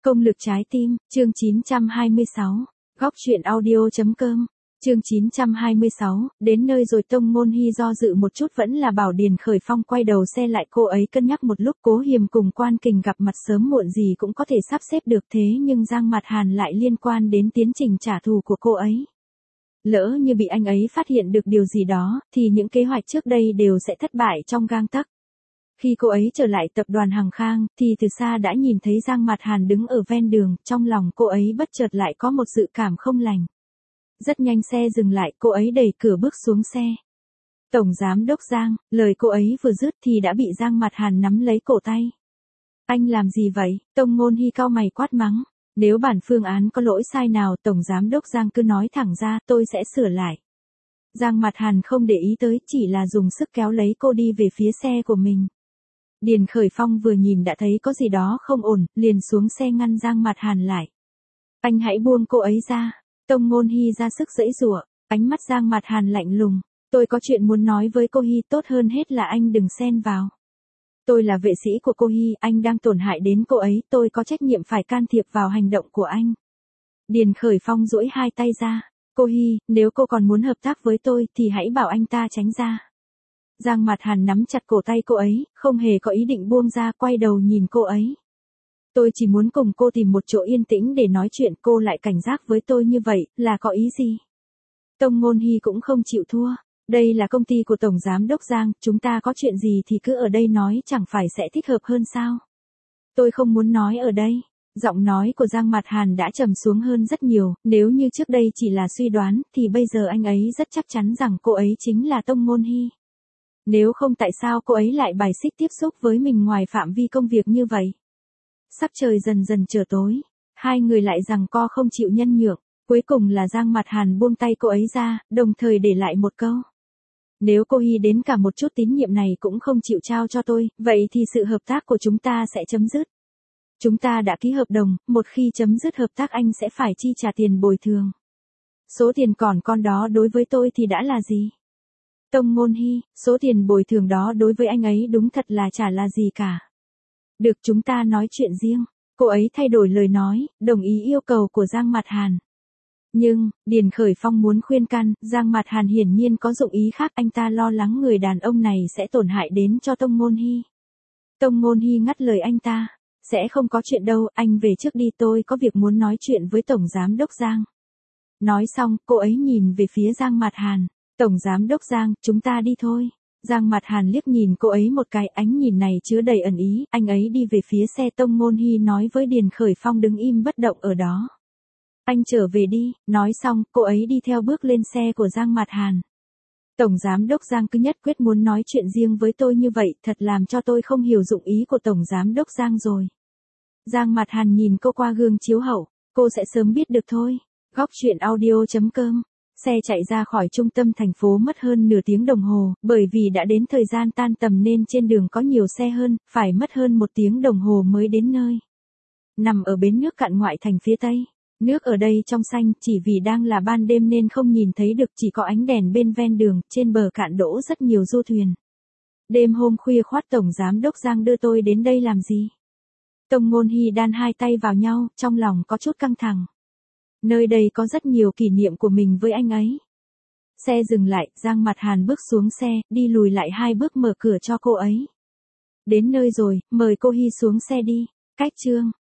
Công lực trái tim, chương 926. Góc truyện audio.com. Chương 926, đến nơi rồi Tông Ngôn Hy do dự một chút vẫn là bảo Điền Khởi Phong quay đầu xe lại, cô ấy cân nhắc một lúc, Cố Hiềm cùng Quan Kình gặp mặt sớm muộn gì cũng có thể sắp xếp được, thế nhưng Giang Mạt Hàn lại liên quan đến tiến trình trả thù của cô ấy. Lỡ như bị anh ấy phát hiện được điều gì đó, thì những kế hoạch trước đây đều sẽ thất bại trong gang tấc. Khi cô ấy trở lại tập đoàn Hằng Khang, thì từ xa đã nhìn thấy Giang Mạt Hàn đứng ở ven đường, trong lòng cô ấy bất chợt lại có một dự cảm không lành. Rất nhanh xe dừng lại, cô ấy đẩy cửa bước xuống xe. Tổng Giám đốc Giang, lời cô ấy vừa dứt thì đã bị Giang Mạt Hàn nắm lấy cổ tay. Anh làm gì vậy? Tông Ngôn Hy cau mày quát mắng. Nếu bản phương án có lỗi sai nào, Tổng Giám đốc Giang cứ nói thẳng ra, tôi sẽ sửa lại. Giang Mạt Hàn không để ý tới, chỉ là dùng sức kéo lấy cô đi về phía xe của mình. Điền Khởi Phong vừa nhìn đã thấy có gì đó không ổn, liền xuống xe ngăn Giang Mạt Hàn lại. Anh hãy buông cô ấy ra. Tông Ngôn Hy ra sức giãy giụa, ánh mắt Giang Mạt Hàn lạnh lùng. Tôi có chuyện muốn nói với cô Hy, tốt hơn hết là anh đừng xen vào. Tôi là vệ sĩ của cô Hy, anh đang tổn hại đến cô ấy, tôi có trách nhiệm phải can thiệp vào hành động của anh. Điền Khởi Phong duỗi hai tay ra. Cô Hy, nếu cô còn muốn hợp tác với tôi thì hãy bảo anh ta tránh ra. Giang Mạt Hàn nắm chặt cổ tay cô ấy, không hề có ý định buông ra, quay đầu nhìn cô ấy. Tôi chỉ muốn cùng cô tìm một chỗ yên tĩnh để nói chuyện, cô lại cảnh giác với tôi như vậy, là có ý gì? Tông Ngôn Hy cũng không chịu thua. Đây là công ty của Tổng Giám đốc Giang, chúng ta có chuyện gì thì cứ ở đây nói, chẳng phải sẽ thích hợp hơn sao? Tôi không muốn nói ở đây. Giọng nói của Giang Mạt Hàn đã trầm xuống hơn rất nhiều, nếu như trước đây chỉ là suy đoán, thì bây giờ anh ấy rất chắc chắn rằng cô ấy chính là Tông Ngôn Hy. Nếu không tại sao cô ấy lại bài xích tiếp xúc với mình ngoài phạm vi công việc như vậy? Sắc trời dần dần trở tối, hai người lại giằng co không chịu nhân nhượng, cuối cùng là Giang Mạt Hàn buông tay cô ấy ra, đồng thời để lại một câu. Nếu cô Hy đến cả một chút tín nhiệm này cũng không chịu trao cho tôi, vậy thì sự hợp tác của chúng ta sẽ chấm dứt. Chúng ta đã ký hợp đồng, một khi chấm dứt hợp tác anh sẽ phải chi trả tiền bồi thường. Số tiền còn con đó đối với tôi thì đã là gì? Tông Ngôn Hy, số tiền bồi thường đó đối với anh ấy đúng thật là chả là gì cả. Được, chúng ta nói chuyện riêng. Cô ấy thay đổi lời nói, đồng ý yêu cầu của Giang Mạt Hàn. Nhưng, Điền Khởi Phong muốn khuyên can, Giang Mạt Hàn hiển nhiên có dụng ý khác, anh ta lo lắng người đàn ông này sẽ tổn hại đến cho Tông Ngôn Hy. Tông Ngôn Hy ngắt lời anh ta. Sẽ không có chuyện đâu, anh về trước đi, tôi có việc muốn nói chuyện với Tổng Giám đốc Giang. Nói xong, cô ấy nhìn về phía Giang Mạt Hàn. Tổng Giám đốc Giang, chúng ta đi thôi. Giang Mạt Hàn liếc nhìn cô ấy một cái, ánh nhìn này chứa đầy ẩn ý, anh ấy đi về phía xe. Tông Ngôn Hy nói với Điền Khởi Phong đứng im bất động ở đó. Anh trở về đi, nói xong, cô ấy đi theo bước lên xe của Giang Mạt Hàn. Tổng Giám đốc Giang cứ nhất quyết muốn nói chuyện riêng với tôi như vậy, thật làm cho tôi không hiểu dụng ý của Tổng Giám đốc Giang rồi. Giang Mạt Hàn nhìn cô qua gương chiếu hậu, cô sẽ sớm biết được thôi. Góc truyện audio.com. Xe chạy ra khỏi trung tâm thành phố mất hơn nửa tiếng đồng hồ, bởi vì đã đến thời gian tan tầm nên trên đường có nhiều xe hơn, phải mất hơn 1 tiếng đồng hồ mới đến nơi. Nằm ở bến nước cạn ngoại thành phía Tây, nước ở đây trong xanh, chỉ vì đang là ban đêm nên không nhìn thấy được, chỉ có ánh đèn bên ven đường, trên bờ cạn đỗ rất nhiều du thuyền. Đêm hôm khuya khoắt, Tổng Giám đốc Giang đưa tôi đến đây làm gì? Tông Ngôn Hy đan hai tay vào nhau, trong lòng có chút căng thẳng. Nơi đây có rất nhiều kỷ niệm của mình với anh ấy. Xe dừng lại, Giang Mạt Hàn bước xuống xe, đi lùi lại 2 bước mở cửa cho cô ấy. Đến nơi rồi, mời cô Hy xuống xe đi. Cách chương